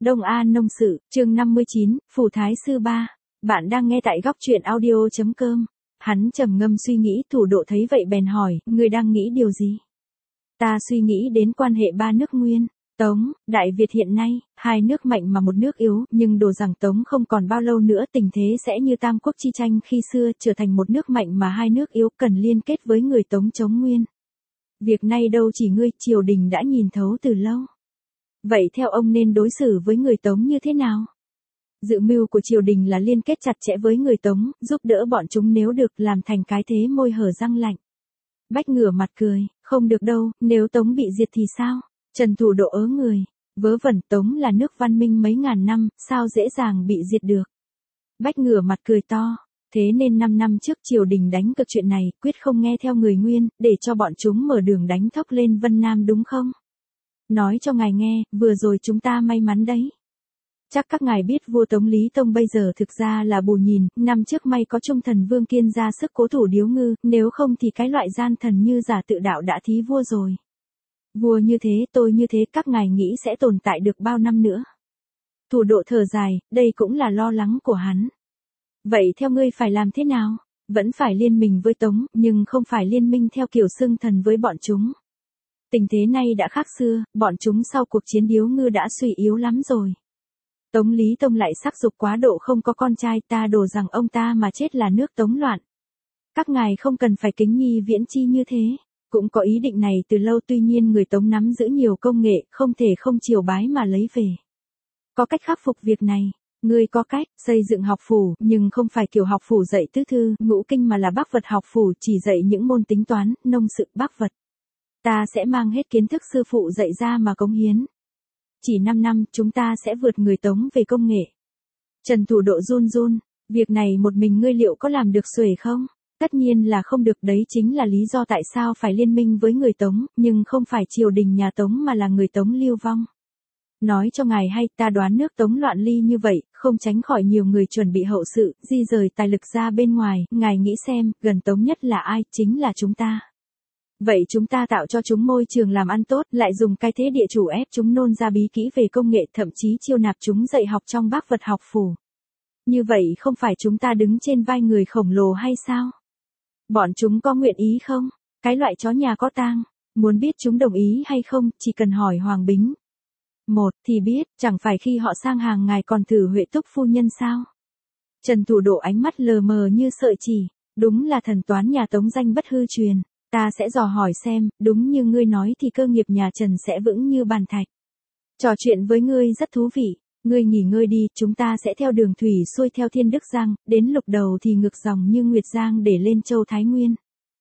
Đông An Nông Sự, chương 59, Phù Thái Sư Ba. Bạn đang nghe tại góc truyện audio.com. Hắn trầm ngâm suy nghĩ, Thủ Độ thấy vậy bèn hỏi, ngươi đang nghĩ điều gì? Ta suy nghĩ đến quan hệ ba nước Nguyên, Tống, Đại Việt hiện nay, hai nước mạnh mà một nước yếu, nhưng đồ rằng Tống không còn bao lâu nữa tình thế sẽ như Tam Quốc chi tranh khi xưa, trở thành một nước mạnh mà hai nước yếu, cần liên kết với người Tống chống Nguyên. Việc này đâu chỉ ngươi, triều đình đã nhìn thấu từ lâu. Vậy theo ông nên đối xử với người Tống như thế nào? Dự mưu của triều đình là liên kết chặt chẽ với người Tống, giúp đỡ bọn chúng nếu được, làm thành cái thế môi hở răng lạnh. Bách ngửa mặt cười, không được đâu, nếu Tống bị diệt thì sao? Trần Thủ Độ ớ người, vớ vẩn, Tống là nước văn minh mấy ngàn năm, sao dễ dàng bị diệt được? Bách ngửa mặt cười to, thế nên 5 năm trước triều đình đánh cực chuyện này, quyết không nghe theo người Nguyên, để cho bọn chúng mở đường đánh thốc lên Vân Nam đúng không? Nói cho ngài nghe, vừa rồi chúng ta may mắn đấy. Chắc các ngài biết vua Tống Lý Tông bây giờ thực ra là bù nhìn, năm trước may có Trung Thần Vương Kiên ra sức cố thủ Điếu Ngư, nếu không thì cái loại gian thần như giả tự đạo đã thí vua rồi. Vua như thế, tôi như thế, các ngài nghĩ sẽ tồn tại được bao năm nữa? Thủ Độ thở dài, đây cũng là lo lắng của hắn. Vậy theo ngươi phải làm thế nào? Vẫn phải liên minh với Tống, nhưng không phải liên minh theo kiểu xưng thần với bọn chúng. Tình thế này đã khác xưa, bọn chúng sau cuộc chiến Điếu Ngư đã suy yếu lắm rồi. Tống Lý Tông lại sắc dục quá độ, không có con trai, ta đổ rằng ông ta mà chết là nước Tống loạn. Các ngài không cần phải kính nhi viễn chi như thế. Cũng có ý định này từ lâu, tuy nhiên người Tống nắm giữ nhiều công nghệ, không thể không triều bái mà lấy về. Có cách khắc phục việc này. Ngươi có cách, xây dựng học phủ, nhưng không phải kiểu học phủ dạy tứ thư, ngũ kinh mà là bác vật học phủ, chỉ dạy những môn tính toán, nông sự, bác vật. Ta sẽ mang hết kiến thức sư phụ dạy ra mà cống hiến. Chỉ 5 năm, chúng ta sẽ vượt người Tống về công nghệ. Trần Thủ Độ run run, việc này một mình ngươi liệu có làm được xuể không? Tất nhiên là không được, đấy chính là lý do tại sao phải liên minh với người Tống, nhưng không phải triều đình nhà Tống mà là người Tống lưu vong. Nói cho ngài hay, ta đoán nước Tống loạn ly như vậy, không tránh khỏi nhiều người chuẩn bị hậu sự, di rời tài lực ra bên ngoài, ngài nghĩ xem, gần Tống nhất là ai, chính là chúng ta. Vậy chúng ta tạo cho chúng môi trường làm ăn tốt, lại dùng cái thế địa chủ ép chúng nôn ra bí kỹ về công nghệ, thậm chí chiêu nạp chúng dạy học trong bác vật học phủ. Như vậy không phải chúng ta đứng trên vai người khổng lồ hay sao? Bọn chúng có nguyện ý không? Cái loại chó nhà có tang, muốn biết chúng đồng ý hay không, chỉ cần hỏi Hoàng Bính. Một thì biết, chẳng phải khi họ sang hàng ngài còn thử Huệ Túc phu nhân sao? Trần Thủ Độ ánh mắt lờ mờ như sợi chỉ, đúng là thần toán nhà Tống danh bất hư truyền. Ta sẽ dò hỏi xem, đúng như ngươi nói thì cơ nghiệp nhà Trần sẽ vững như bàn thạch. Trò chuyện với ngươi rất thú vị, ngươi nghỉ ngơi đi, chúng ta sẽ theo đường thủy xuôi theo Thiên Đức Giang, đến Lục Đầu thì ngược dòng như Nguyệt Giang để lên Châu Thái Nguyên.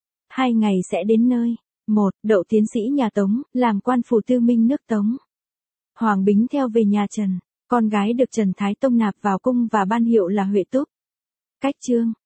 2 ngày sẽ đến nơi. 1. Đậu tiến sĩ nhà Tống, làm quan phủ tư minh nước Tống. Hoàng Bính theo về nhà Trần, con gái được Trần Thái Tông nạp vào cung và ban hiệu là Huệ Túc. Cách chương